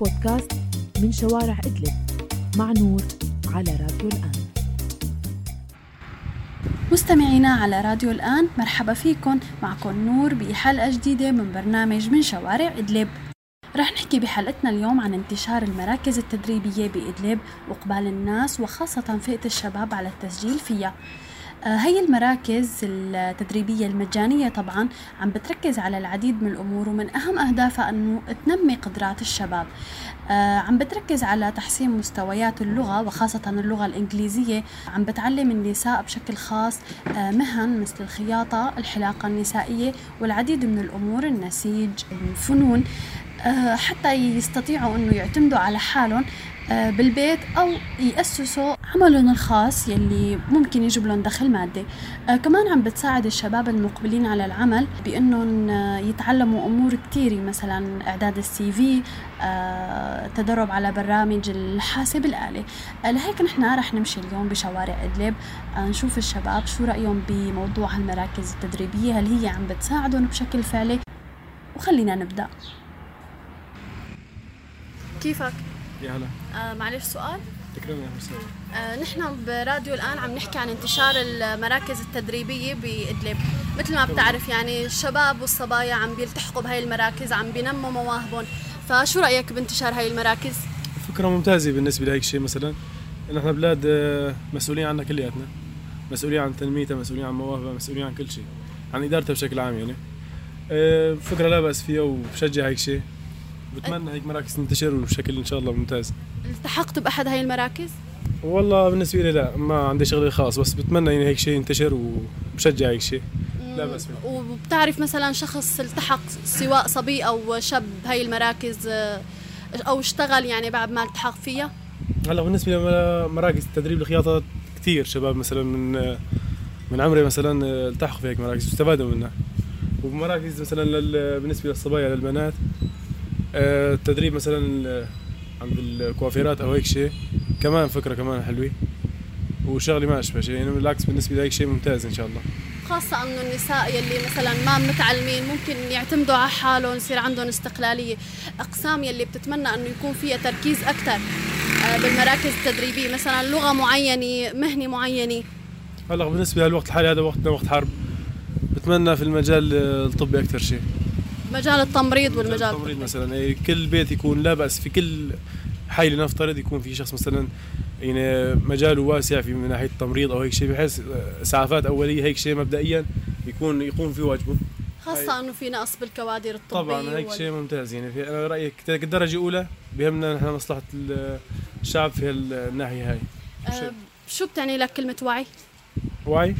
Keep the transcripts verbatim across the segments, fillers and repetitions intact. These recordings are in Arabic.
بودكاست من شوارع إدلب مع نور على راديو الآن. مستمعينا على راديو الآن، مرحبا فيكم. معكم نور بحلقة جديدة من برنامج من شوارع إدلب. رح نحكي بحلقتنا اليوم عن انتشار المراكز التدريبية بإدلب وإقبال الناس وخاصة فئة الشباب على التسجيل فيها. هي المراكز التدريبية المجانية طبعا عم بتركز على العديد من الأمور، ومن أهم أهدافها أنه تنمي قدرات الشباب. عم بتركز على تحسين مستويات اللغة وخاصة اللغة الإنجليزية. عم بتعلم النساء بشكل خاص مهن مثل الخياطة، الحلاقة النسائية والعديد من الأمور، النسيج، الفنون، حتى يستطيعوا أنه يعتمدوا على حالهم بالبيت أو يأسسوا عملهم الخاص يلي ممكن يجيب لهم دخل مادي. آه كمان عم بتساعد الشباب المقبلين على العمل بأنهم يتعلموا أمور كتيرة، مثلا إعداد السي في، آه تدرب على برامج الحاسب الآلي. آه لهيك نحن رح نمشي اليوم بشوارع إدلب، آه نشوف الشباب شو رأيهم بموضوع المراكز التدريبية، هل هي عم بتساعدهم بشكل فعلي. وخلينا نبدأ. كيفك؟ يا هلا. آه معلش سؤال. تكرمني يا مرسل. آه نحن براديو الآن عم نحكي عن انتشار المراكز التدريبية بإدلب. مثل ما بتعرف يعني الشباب والصبايا عم بيلتحقوا بهاي المراكز، عم بينموا مواهبهم. فشو رأيك بانتشار هاي المراكز؟ فكرة ممتازة بالنسبة لهيك شيء. مثلا نحن بلاد مسؤولين عنها كلياتنا، مسؤولين عن تنميتها، مسؤولين عن مواهبها، مسؤولين عن كل شيء، عن إدارتها بشكل عام. يعني فكرة لا بأس فيها وبشجع هيك شيء. بتمنى هيك مراكز تنتشر بشكل إن شاء الله ممتاز. التحقت بأحد هاي المراكز؟ والله بالنسبة لي لا، ما عندي شغل خاص، بس بتمنى إن هيك شيء ينتشر وبشجع هيك شيء. لا بس فيه. وبتعرف مثلا شخص التحق سواء صبي أو شاب هاي المراكز أو اشتغل يعني بعد ما التحق فيها؟ هلا بالنسبة لمراكز تدريب الخياطة كتير شباب مثلا من من عمري مثلا التحقوا في هيك مراكز واستفادوا منها. ومراكز مثلا بالنسبة للصبايا للبنات التدريب مثلا عند الكوافيرات او هيك شيء، كمان فكره كمان حلوه وشغلي ما اشبه شيء. يعني بالعكس بالنسبه لي هيك شيء ممتاز ان شاء الله. خاصه انه النساء يلي مثلا ما متعلمين ممكن يعتمدوا على حالهم، يصير عندهم استقلاليه. اقسام يلي بتتمنى انه يكون فيها تركيز اكثر بالمراكز التدريبيه، مثلا لغه معينه، مهنه معينه. هلا بالنسبه للوقت الحالي هذا وقتنا وقت حرب، بتمنى في المجال الطبي اكثر شيء، مجال التمريض والمجال التمريض مثلا. أي كل بيت يكون لا بأس، في كل حي لنفترض يكون في شخص مثلا يعني مجاله واسع في من ناحية التمريض أو هيك شيء، بحيث إسعافات أولية هيك شيء مبدئيا يكون يقوم في واجبه، خاصة إنه في نقص بالكوادر الطبية. طبعا هيك شيء ممتاز. يعني في أنا رأيي كدرجة أولى بيهمنا نحن مصلحة الشعب في الناحية هاي. أه شو بتعني لك كلمة وعي؟ وعي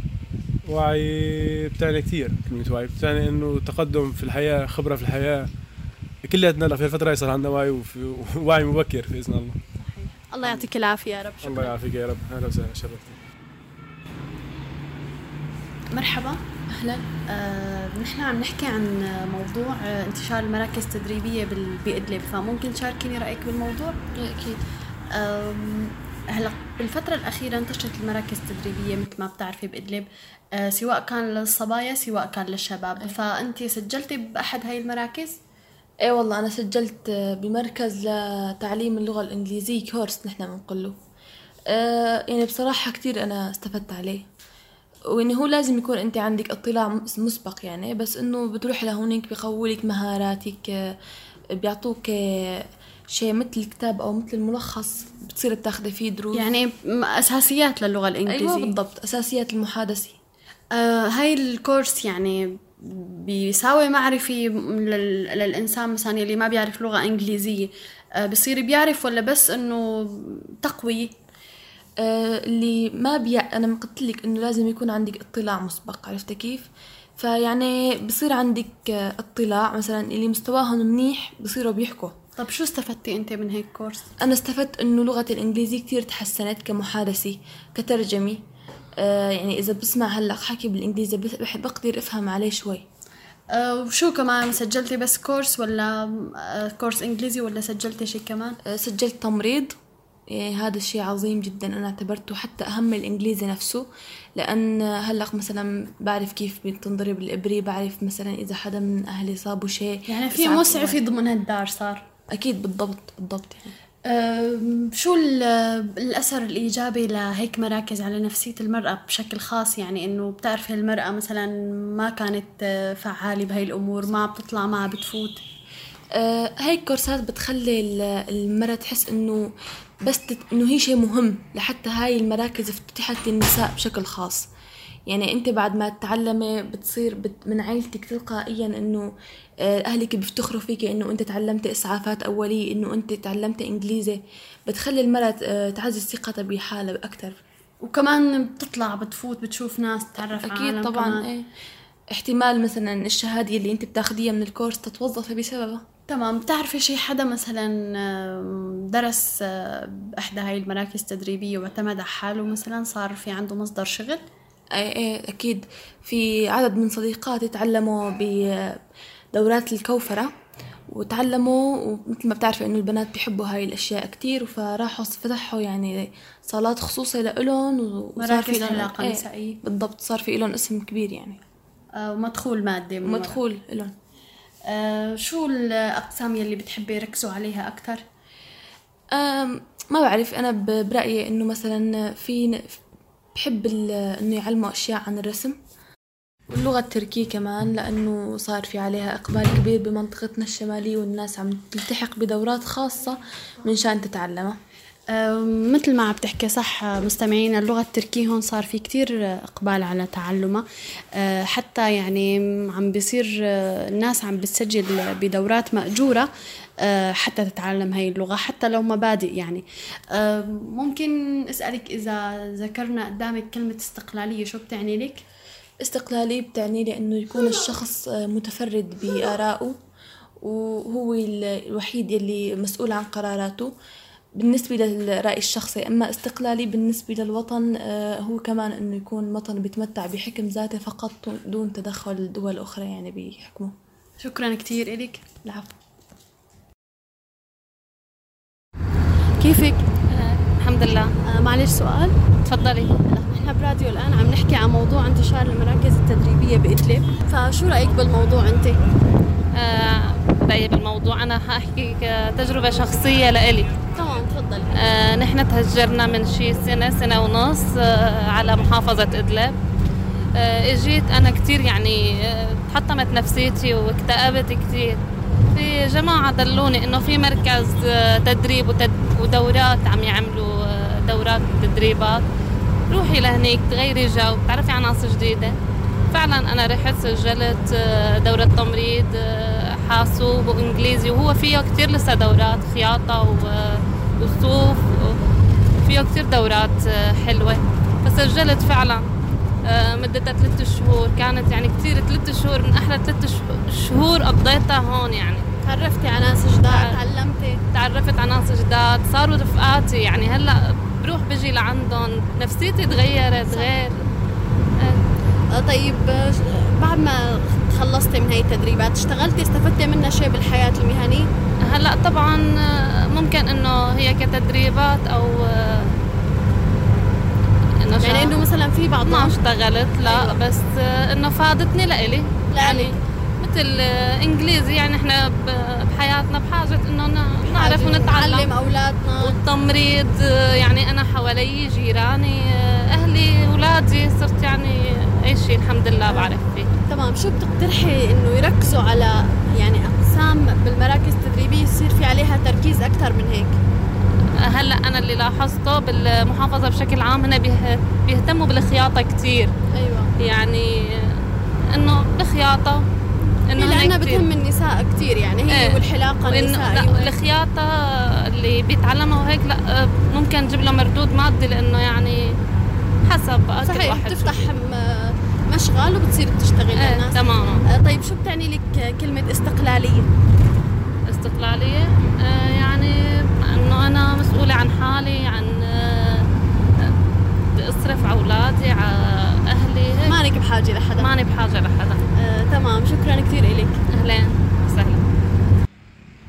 وعي بتعني كثير. كلمة وعي بتعني إنه تقدم في الحياة، خبرة في الحياة. كلياتنا في الفترة يصير عندنا وعي ووعي مبكر بإذن الله. صحيح. الله يعطيك العافية يا رب. شكرا. الله يعافيك يا رب. أهلا وسهلا، شرفتني. مرحبا، أهلا. آه، نحن عم نحكي عن موضوع انتشار المراكز التدريبية بإدلب، فممكن تشاركيني رأيك بالموضوع؟ أكيد. هلا بالفترة الأخيرة انتشرت المراكز التدريبية مثل ما بتعرفي بإدلب، أه سواء كان للصبايا سواء كان للشباب. أه. فأنت سجلتي بأحد هاي المراكز؟ ايه والله أنا سجلت بمركز لتعليم اللغة الإنجليزية، كورس نحن بنقوله. أه يعني بصراحة كتير أنا استفدت عليه، وإنه هو لازم يكون أنت عندك اطلاع مسبق يعني، بس إنه بتروح لهونيك بيقوولك مهاراتك، بيعطوك شيء مثل الكتاب أو مثل الملخص بتصير بتاخذي فيه دروس، يعني أساسيات للغة الإنجليزية. أيوة بالضبط، أساسيات المحادثة. آه هاي الكورس يعني بيساوي معرفة لل... للإنسان مثلا اللي ما بيعرف لغة إنجليزية، آه بصير بيعرف ولا بس إنه تقوية؟ آه اللي ما بيع أنا قلت لك إنه لازم يكون عندك اطلاع مسبق، عرفت كيف؟ فيعني بصير عندك اطلاع، مثلا اللي مستواهم منيح بصيروا بيحكوا. طب شو استفدتي أنت من هيك كورس؟ أنا استفدت إنه لغة الإنجليزية كتير تحسنت كمحادثة كترجمة. آه يعني إذا بسمع هلأ حكي بالإنجليزي بحب بقدر أفهم عليه شوي. أه وشو كمان سجلتي بس كورس ولا أه كورس إنجليزي ولا سجلتي شيء كمان؟ أه سجلت تمريض. يعني هذا الشيء عظيم جدا، أنا اعتبرته حتى أهم من الإنجليزي نفسه، لأن هلأ مثلا بعرف كيف بتنضرب الإبرة، بعرف مثلا إذا حدا من أهلي صابوا شيء. يعني في مسعفي ضمن هالدار صار. أكيد بالضبط بالضبط يعني. أه شو الأثر الإيجابي لهيك مراكز على نفسية المرأة بشكل خاص؟ يعني إنه بتعرفي المرأة مثلا ما كانت فعالة بهاي الأمور، ما بتطلع ما بتفوت، أه هاي الكورسات بتخلي المرأة تحس إنه بس تت... إنه هي شيء مهم. لحتى هاي المراكز افتتحت للنساء بشكل خاص. يعني أنت بعد ما تتعلمي بتصير بت... من عائلتك تلقائيا إنه أهلك بيفتخروا فيك إنه أنت تعلمت إسعافات أولية، إنه أنت تعلمت إنجليزي. بتخلي المرأة تعزز ثقتها بحالها أكتر. وكمان بتطلع بتفوت بتشوف ناس تتعرف على عالم. أكيد طبعا. إيه. احتمال مثلا الشهادة اللي أنت بتاخديها من الكورس تتوظفي بسببها. تمام. بتعرفي شي حدا مثلا درس بإحدى هاي المراكز التدريبية واعتمد على حاله مثلا صار في عنده مصدر شغل؟ اي اي اكيد. في عدد من صديقاتي تعلموا بدورات الكوفرة وتعلموا، ومثل ما بتعرفوا انه البنات بيحبوا هاي الاشياء كتير، فراحوا فتحوا يعني صالات خصوصية لإلهم وصار في لهم علاقة نسائية. بالضبط، صار في لهم اسم كبير يعني. آه ومدخول مادي من مدخول لهم. آه شو الأقسام يلي بتحبي يركزوا عليها أكتر؟ ما بعرف. أنا برأيي إنه مثلا في بحب إنه يعلموا أشياء عن الرسم واللغة التركية كمان، لأنه صار في عليها إقبال كبير بمنطقتنا الشمالية والناس عم تلتحق بدورات خاصة من شان تتعلمها. أه مثل ما عم بتحكي صح مستمعين، اللغة التركية هون صار في كتير إقبال على تعلمها. أه حتى يعني عم بيصير الناس عم بتسجل بدورات مأجورة أه حتى تتعلم هاي اللغة حتى لو مبادئ يعني. أه ممكن أسألك إذا ذكرنا قدامك كلمة استقلالية شو بتعني لك؟ استقلالية بتعني لي إنه يكون الشخص متفرد بآرائه وهو الوحيد يلي مسؤول عن قراراته بالنسبة للرأي الشخصي. أما استقلالي بالنسبة للوطن هو كمان إنه يكون وطن بيتمتع بحكم ذاته فقط دون تدخل دول أخرى يعني بحكمه. شكرا كتير إليك. العفو. كيفك؟ آه، الحمد لله. آه، معلش سؤال. تفضلي. احنا براديو الآن عم نحكي عن موضوع انتشار المراكز التدريبية بإدلب، فشو رأيك بالموضوع أنت؟ آه، رأيي بالموضوع أنا هحكي تجربة شخصية لإلي. تمام تفضلي. آه، نحن تهجرنا من شي سنة سنة ونص آه، على محافظة إدلب. آه، اجيت أنا كتير يعني آه، تحطمت نفسيتي واكتئبت كتير. في جماعة دلوني إنه في مركز آه، تدريب وتد- ودورات عم يعملوا آه، دورات تدريبات، روحي لهنيك تغيري جو تعرفي عناصر جديدة. فعلا أنا رحت سجلت دورة تمريض حاسوب وإنجليزي، وهو فيه كتير لسه دورات خياطة وصوف، فيه كتير دورات حلوة. فسجلت فعلا مدتها ثلاثة شهور، كانت يعني كتير ثلاثة شهور من أحلى ثلاثة شهور قضيتها هون. يعني تعرفتي على ناس جداد، تعلمتي، تعرفت على ناس جداد، صاروا رفقاتي. يعني هلأ بروح بجي لعندهم نفسيتي تغيرت غير. أه. طيب بعد ما خلصتي من هاي التدريبات اشتغلتي استفدتي منها شيء بالحياة المهنية؟ هلأ طبعا ممكن انه هي كتدريبات او انه يعني انه مثلا في بعض ما اشتغلت لا. أيوة. بس انه فادتني لإلي يعني مثل انجليزي. يعني احنا بحياتنا بحاجة انه نعرف ونتعلم، نعلم اولادنا. والتمريض يعني انا حوالي جيراني اهلي اولادي صرت يعني اي شيء الحمد لله بعرف فيه. تمام. شو بتقترحي انه يركزوا على يعني اقسام بالمراكز التدريبية يصير في عليها تركيز اكثر من هيك؟ هلا انا اللي لاحظته بالمحافظة بشكل عام هنا بيهتموا بالخياطة كتير. ايوه. يعني انه الخياطة انه لانها بتهم النساء كتير يعني هي. ايه. والحلاقة النساء. لا الخياطة اللي بيتعلموا هيك لا ممكن تجيب له مردود مادي، لانه يعني حسب صحيح واحد بتفتح مشغل وبتصير بتشتغل ايه للناس. تماما. طيب شو بتعني لك كلمة استقلالية؟ استقلالية آه يعني انه انا مسؤولة عن حالي، عن آه اصرف على اولادي على اهلي هيك. مانك بحاجة لحدا. ماني بحاجة لحدا. آه، تمام. شكرا كثير إليك. اهلين وسهلا. مثل ما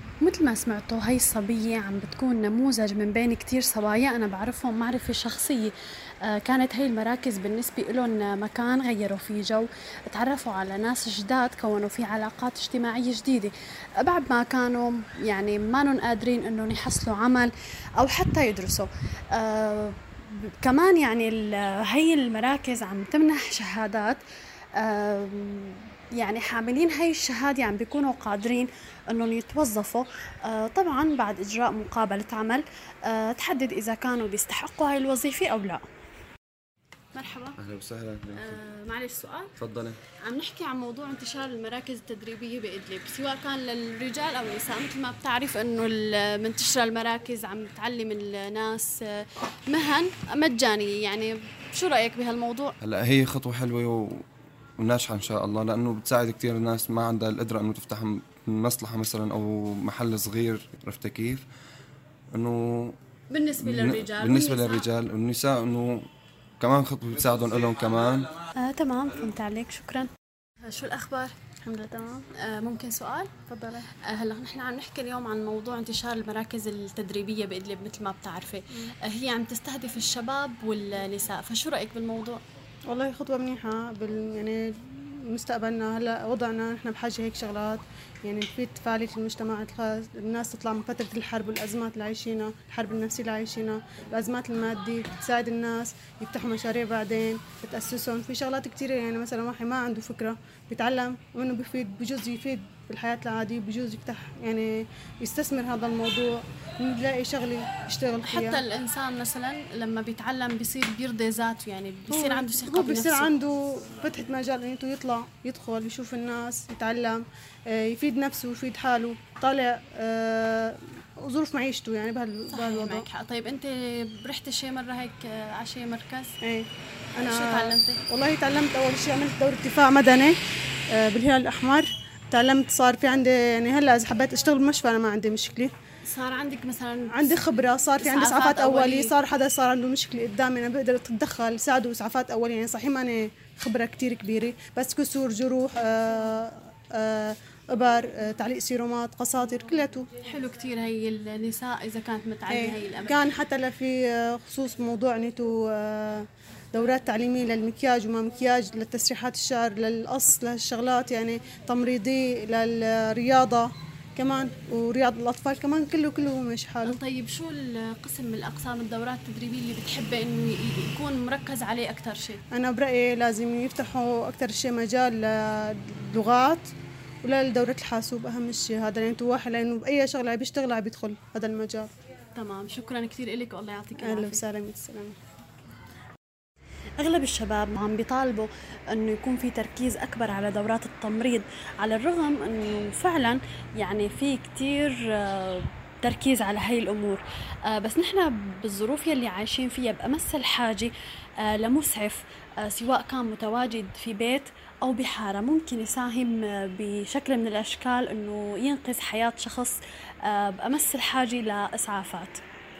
ما سمعتوا هاي الصبية عم بتكون نموذج من بين كتير صبايا أنا بعرفهم معرفة شخصية. آه كانت هاي المراكز بالنسبة لهم مكان غيروا فيه جو، تعرفوا على ناس جداد، كونوا فيه علاقات اجتماعية جديدة بعد ما كانوا يعني ما نون قادرين أنهم يحصلوا عمل أو حتى يدرسوا. آه كمان يعني هاي المراكز عم تمنح شهادات، آه يعني حاملين هاي الشهادة عم بيكونوا قادرين أنهم يتوظفوا آه طبعا بعد إجراء مقابلة عمل آه تحدد إذا كانوا بيستحقوا هاي الوظيفة أو لا. مرحبا. أهلا وسهلا. آه معلش سؤال. تفضلي. عم نحكي عن موضوع انتشار المراكز التدريبية بإدلب سواء كان للرجال أو النساء. مثل ما بتعرف أنه منتشرة المراكز عم تعلم الناس مهن مجانية، يعني شو رأيك بهالموضوع؟ هلا هي خطوة حلوة و... وناجحة إن شاء الله، لأنه بتساعد كتير الناس ما عندها القدرة إنه تفتح مصلحة مثلا أو محل صغير، عرفت كيف؟ إنه بالنسبة للرجال بالنسبة والنساء. للرجال والنساء إنه كمان خطوة بتساعدهم لهم كمان. آه تمام، فهمت عليك، شكرا. آه شو الأخبار؟ الحمد لله تمام. آه ممكن سؤال؟ تفضلي. آه هلا نحن عم نحكي اليوم عن موضوع انتشار المراكز التدريبية بإدلب مثل ما بتعرفي. آه هي عم تستهدف الشباب والنساء، فشو رأيك بالموضوع؟ والله خطوة منيحة بال يعني مستقبلنا. هلا وضعنا نحن بحاجة هيك شغلات، يعني في فعالية المجتمع، الناس تطلع من فترة الحرب والأزمات اللي عايشينها، الحرب النفسية اللي عايشينها، الأزمات المادية، تساعد الناس يفتحوا مشاريع بعدين بتأسسهم. في شغلات كتيرة، يعني مثلا واحد ما عنده فكرة بيتعلم وإنه بيفيد، بجوز يفيد بالحياة العادية، بجوز يفتح يعني يستثمر هذا الموضوع، يلاقي شغلة يشتغل فيها. حتى الإنسان مثلا لما بيتعلم بيصير بيرضي ذاته، يعني بيصير عنده ثقة بنفسه، بيصير عنده فتحة مجال إنه يطلع يدخل يشوف الناس، يتعلم، يفيد نفسه ويفيد حاله، طالع ظروف معيشته يعني بهالوضع. معك حق. طيب أنت رحت شيء مرة هيك على شيء مركز؟ إيه. أنا شو تعلمتي؟ والله تعلمت أول شيء عملت دورة دفاع مدني بالهلال الأحمر. تعلمت، صار في عندي يعني هلا إذا حبيت أشتغل بمشفى أنا ما عندي مشكلة. صار عندك مثلا عندي خبرة، صار في عندي إسعافات أولية، صار حدا صار عنده مشكلة قدامي أنا بقدر أتدخل ساعده إسعافات أولية. يعني صحيح ما أنا خبرة كتير كبيرة، بس كسور، جروح، آآ آآ إبر، آآ تعليق سيرومات، قساطر، كلياته. حلو كتير. هي النساء إذا كانت متعلمة هي الأمر. كان حتى لفي خصوص موضوع نيتو دورات تعليمية للمكياج وما مكياج، للتسريحات الشعر، للقص، للشغلات يعني تمريضي، للرياضة كمان ورياض الأطفال كمان، كله كله ماشي حاله. طيب شو القسم من الأقسام الدورات التدريبية اللي بتحبي إنه يكون مركز عليه أكتر شيء؟ أنا برأيي لازم يفتحوا أكتر شيء مجال للغات ولا لدورة الحاسوب، أهم شيء هذا، لأنه واحد لأنه بأي شغلة بيشتغل عم بيدخل هذا المجال. تمام، شكرا كثير لك والله يعطيك العافية. أهلا وسهلا. السلامة. أغلب الشباب عم بيطالبوا أنه يكون في تركيز أكبر على دورات التمريض، على الرغم أنه فعلا يعني في كتير تركيز على هاي الأمور، بس نحن بالظروف يلي عايشين فيها بأمس الحاجة لمسعف سواء كان متواجد في بيت أو بحارة ممكن يساهم بشكل من الأشكال أنه ينقذ حياة شخص بأمس الحاجة لإسعافات.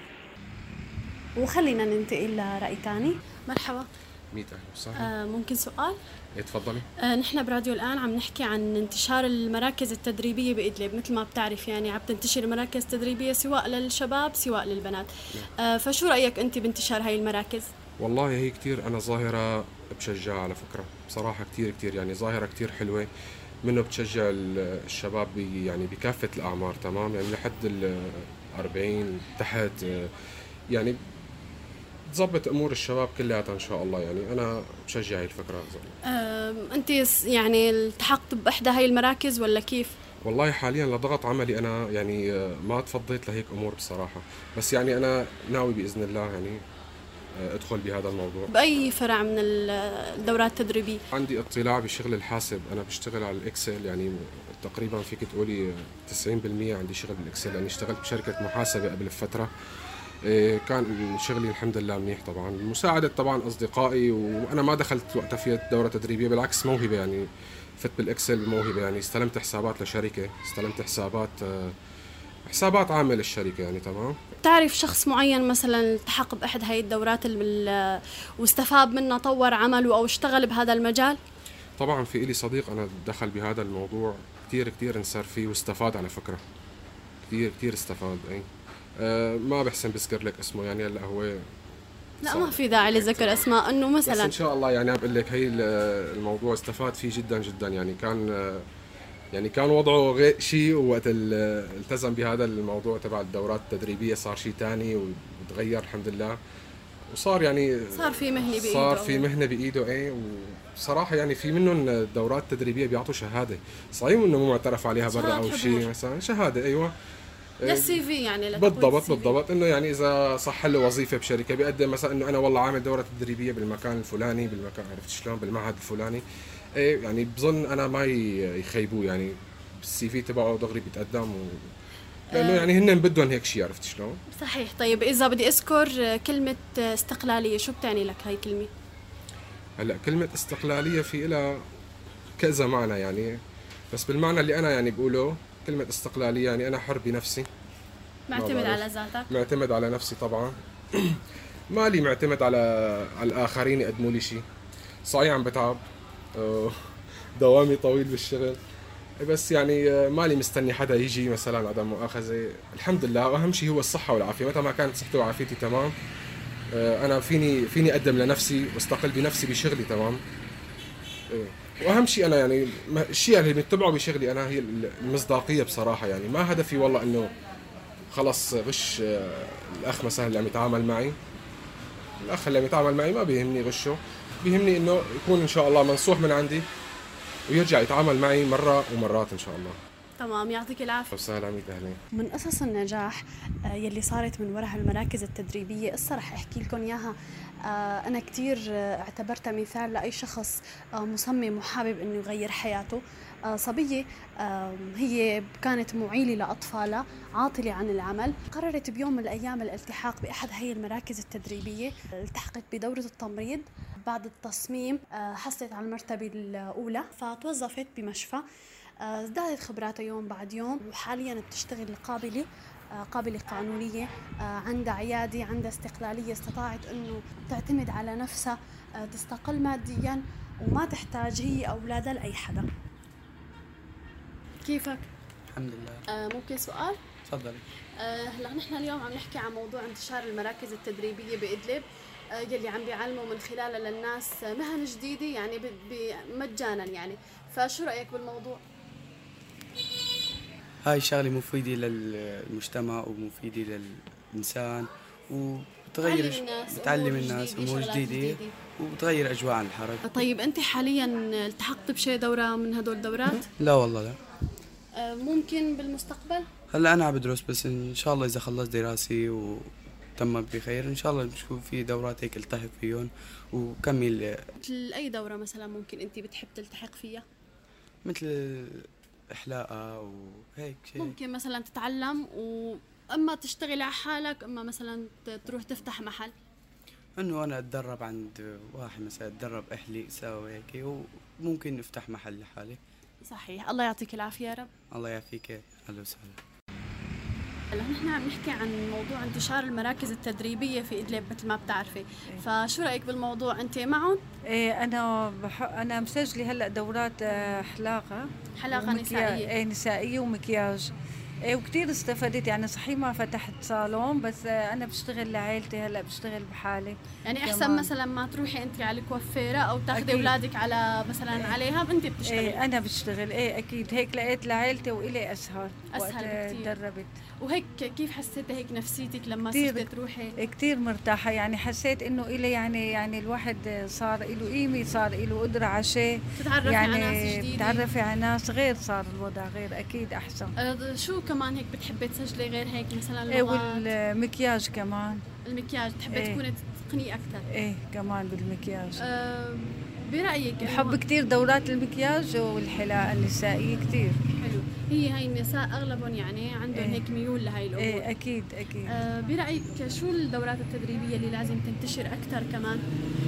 وخلينا ننتقل لرأي تاني. مرحبا. ميت أهلا وسهلا. آه ممكن سؤال؟ ايه تفضلي. آه نحن براديو الآن عم نحكي عن انتشار المراكز التدريبية بإدلب. مثل ما بتعرف يعني عم تنتشر مراكز تدريبية سواء للشباب سواء للبنات. آه فشو رأيك أنت بانتشار هاي المراكز؟ والله هي كتير أنا ظاهرة بشجعها على فكرة بصراحة، كتير كتير يعني ظاهرة كتير حلوة، منه بتشجع الشباب بي يعني بكافة الأعمار، تمام يعني لحد الأربعين تحت، يعني تظبط امور الشباب كلها ان شاء الله. يعني انا بشجع هاي الفكره. أه، انت يعني التحقت باحدى هاي المراكز ولا كيف؟ والله حاليا لضغط عملي انا يعني ما تفضيت لهيك امور بصراحه، بس يعني انا ناوي باذن الله يعني ادخل بهذا الموضوع. باي فرع من الدورات التدريبيه؟ عندي اطلاع بشغل الحاسب، انا بشتغل على الاكسل، يعني تقريبا فيك تقولي تسعين بالمئة عندي شغل بالاكسل، يعني اشتغلت بشركه محاسبه قبل فتره، كان شغلي الحمد لله منيح طبعا، مساعدة طبعا أصدقائي، وأنا ما دخلت وقتها في دورة تدريبية، بالعكس موهبة يعني، فت بالإكسل موهبة يعني، استلمت حسابات لشركة، استلمت حسابات حسابات عامة للشركة يعني. تمام. تعرف شخص معين مثلا التحق بأحد هاي الدورات واستفاد منها، طور عمله أو اشتغل بهذا المجال؟ طبعا في إلي صديق أنا دخل بهذا الموضوع كتير كتير انسر فيه واستفاد على فكرة كثير كثير استفاد. اي أه ما بحسن بذكر لك اسمه يعني هلا هو لا ما في داعي لذكر اسماء، انه مثلا بس ان شاء الله يعني بقول لك هي الموضوع استفاد فيه جدا جدا. يعني كان يعني كان وضعه غير شيء، وقت التزم بهذا الموضوع تبع الدورات التدريبيه صار شيء ثاني وتغير الحمد لله، وصار يعني صار في مهنه بايده صار في مهنه بايده. ايه وصراحه يعني في منهم الدورات التدريبيه بيعطوا شهاده، صحيح انه مو معترف عليها برا او شيء، مثلا شهاده ايوه للسي في يعني بالضبط بالضبط انه يعني اذا صح له وظيفه بشركه بيقدم مثلا انه انا والله عامل دوره تدريبيه بالمكان الفلاني، بالمكان عرفت شلون بالمعهد الفلاني. ايه يعني بظن انا ما يخيبوه يعني بالسي في تبعه دغري بيتقدم و... لانه يعني هن بدهم هيك شيء، عرفت شلون؟ صحيح. طيب اذا بدي اذكر كلمه استقلاليه، شو بتعني لك هاي الكلمه؟ هلا كلمه استقلاليه في لها كذا معنى يعني، بس بالمعنى اللي انا يعني بقوله كلمه استقلاليه يعني انا حر بنفسي، معتمد على ذاتك، معتمد على نفسي طبعا مالي معتمد على على الاخرين يقدموا لي شيء. صحيح عم بتعب، دوامي طويل بالشغل، بس يعني مالي مستني حدا يجي مثلا عدم مؤاخذه. الحمد لله، واهم شيء هو الصحه والعافيه. متى ما كانت صحتي وعافيتي تمام انا فيني فيني اقدم لنفسي واستقل بنفسي بشغلي تمام. واهم شيء انا يعني الشيء اللي بتبعه بشغلي انا هي المصداقيه بصراحه. يعني ما هدفي والله انه خلص غش الاخ مثلا اللي عم يتعامل معي، الاخ اللي عم يتعامل معي ما بيهمني غشه، بيهمني انه يكون ان شاء الله منصوح من عندي ويرجع يتعامل معي مره ومرات ان شاء الله. تمام، يعطيك العافيه. وسهلا عميد، اهلين. من قصص النجاح يلي صارت من وراء المراكز التدريبيه قصه رح احكي لكم اياها. انا كثير اعتبرتها مثال لاي شخص مصمم وحابب انه يغير حياته. صبيه هي كانت معيله لاطفالها، عاطله عن العمل، قررت بيوم من الايام الالتحاق باحد هي المراكز التدريبيه. التحقت بدوره التمريض، بعد التصميم حصلت على المرتبه الاولى، فتوظفت بمشفى، ازدادت خبراتها يوم بعد يوم، وحاليا بتشتغل قابله قابله قانونيه، عندها عياده، عندها استقلاليه، استطاعت انه تعتمد على نفسها، تستقل ماديا وما تحتاج هي اولادها لاي حدا. كيفك؟ الحمد لله. آه ممكن سؤال؟ تفضلي. هلا آه نحن اليوم عم نحكي عن موضوع انتشار المراكز التدريبيه بإدلب، آه يلي عم بيعلموا من خلالها للناس مهن جديده يعني مجانا يعني، فشو رايك بالموضوع؟ هاي شغله مفيده للمجتمع ومفيده للانسان، وبتغير بتعلم الناس امور جديده وبتغير اجواء عن الحرب. طيب انت حاليا التحقت بشي دوره من هدول الدورات؟ لا والله لا. آه ممكن بالمستقبل؟ هلا انا عم بدرس، بس ان شاء الله اذا خلصت دراسي وتم بخير ان شاء الله بشوف في دورات هيك التحق فيهم وكمل. مثل اي دوره مثلا ممكن انت بتحب تلتحق فيها؟ مثل احلاقه وهيك شيء. ممكن مثلا تتعلم واما تشتغل على حالك، اما مثلا تروح تفتح محل. انه انا اتدرب عند واحد مثلا اتدرب احلي اسوي هيك، وممكن افتح محل لحالي. صحيح. الله يعطيك العافيه يا رب. الله يعافيك. اهلا وسهلا. هلا نحن عم نحكي عن موضوع انتشار المراكز التدريبيه في ادلب مثل ما بتعرفي، فشو رايك بالموضوع؟ انت معهم؟ ايه انا بح... انا مسجله هلا دورات حلاقه حلاقه نسائيه. ايه نسائيه ومكياج. ايه وكثير استفدت يعني. صحيح ما فتحت صالون، بس انا بشتغل لعائلتي، هلا بشتغل بحالي. يعني احسن كمان. مثلا ما تروحي انت على الكوافيره او تاخذي اولادك على مثلا إيه. عليها، انت بتشتغلي. ايه انا بشتغل. ايه اكيد هيك لقيت لعائلتي والي اسهل اسهل بكثير. تدربت. وهيك كيف حسيتي هيك نفسيتك لما صرتي تروحي؟ كثير مرتاحه يعني. حسيت انه الي يعني يعني الواحد صار له قيمه، صار له قدره على شيء، تتعرفي يعني على ناس جديده، تتعرفي على ناس غير، صار الوضع غير اكيد احسن. أه شو كمان هيك بتحبي تسجلي غير هيك مثلا اللغات؟ ايه والمكياج كمان. المكياج بتحبي ايه تكوني تتقني اكثر؟ ايه كمان بالمكياج. أه برايك بحب كثير دورات المكياج والحلاقه النسائيه كثير حلو. هي هاي النساء اغلبهم يعني عندهم ايه هيك ميول لهي الامور. ايه اكيد اكيد. أه برايك شو الدورات التدريبيه اللي لازم تنتشر اكثر كمان؟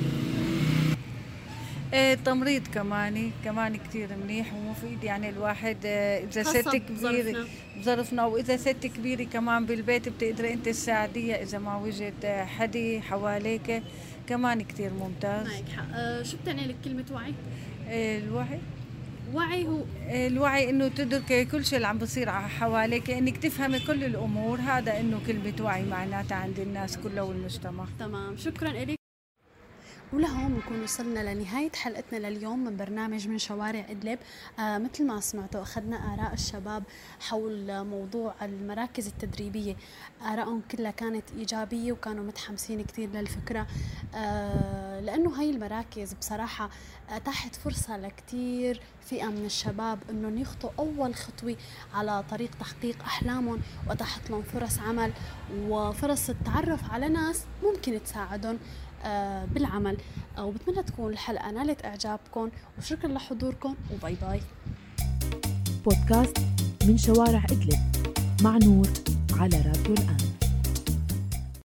ايه التمريض كمان كمان كثير منيح ومفيد يعني. الواحد اذا ست كبيره بظرفنا، واذا ست كبيره كمان بالبيت بتقدري انت تساعديها اذا ما وجد حدا حواليك، كمان كثير ممتاز. معك حق. أه شو بتعني لك كلمه وعي؟ إيه الوعي وعي هو الوعي انه تدركي كل شيء اللي عم بصير حواليك، انك تفهمي كل الامور، هذا انه كلمه وعي معناتها عند الناس كلها والمجتمع. تمام، شكرا لك. ولهون بنكون وصلنا لنهاية حلقتنا لليوم من برنامج من شوارع إدلب. آه مثل ما سمعتوا أخذنا آراء الشباب حول موضوع المراكز التدريبية، آرائهم كلها كانت إيجابية وكانوا متحمسين كتير للفكرة، آه لأنه هاي المراكز بصراحة أتاحت فرصة لكتير فئة من الشباب أنهم يخطوا أول خطوة على طريق تحقيق أحلامهم، وأتاحت لهم فرص عمل وفرص التعرف على ناس ممكن تساعدهم بالعمل. وبتمنى تكون الحلقة نالت إعجابكم، وشكرا لحضوركم، وباي باي. بودكاست من شوارع إدلب مع نور على راديو الآن.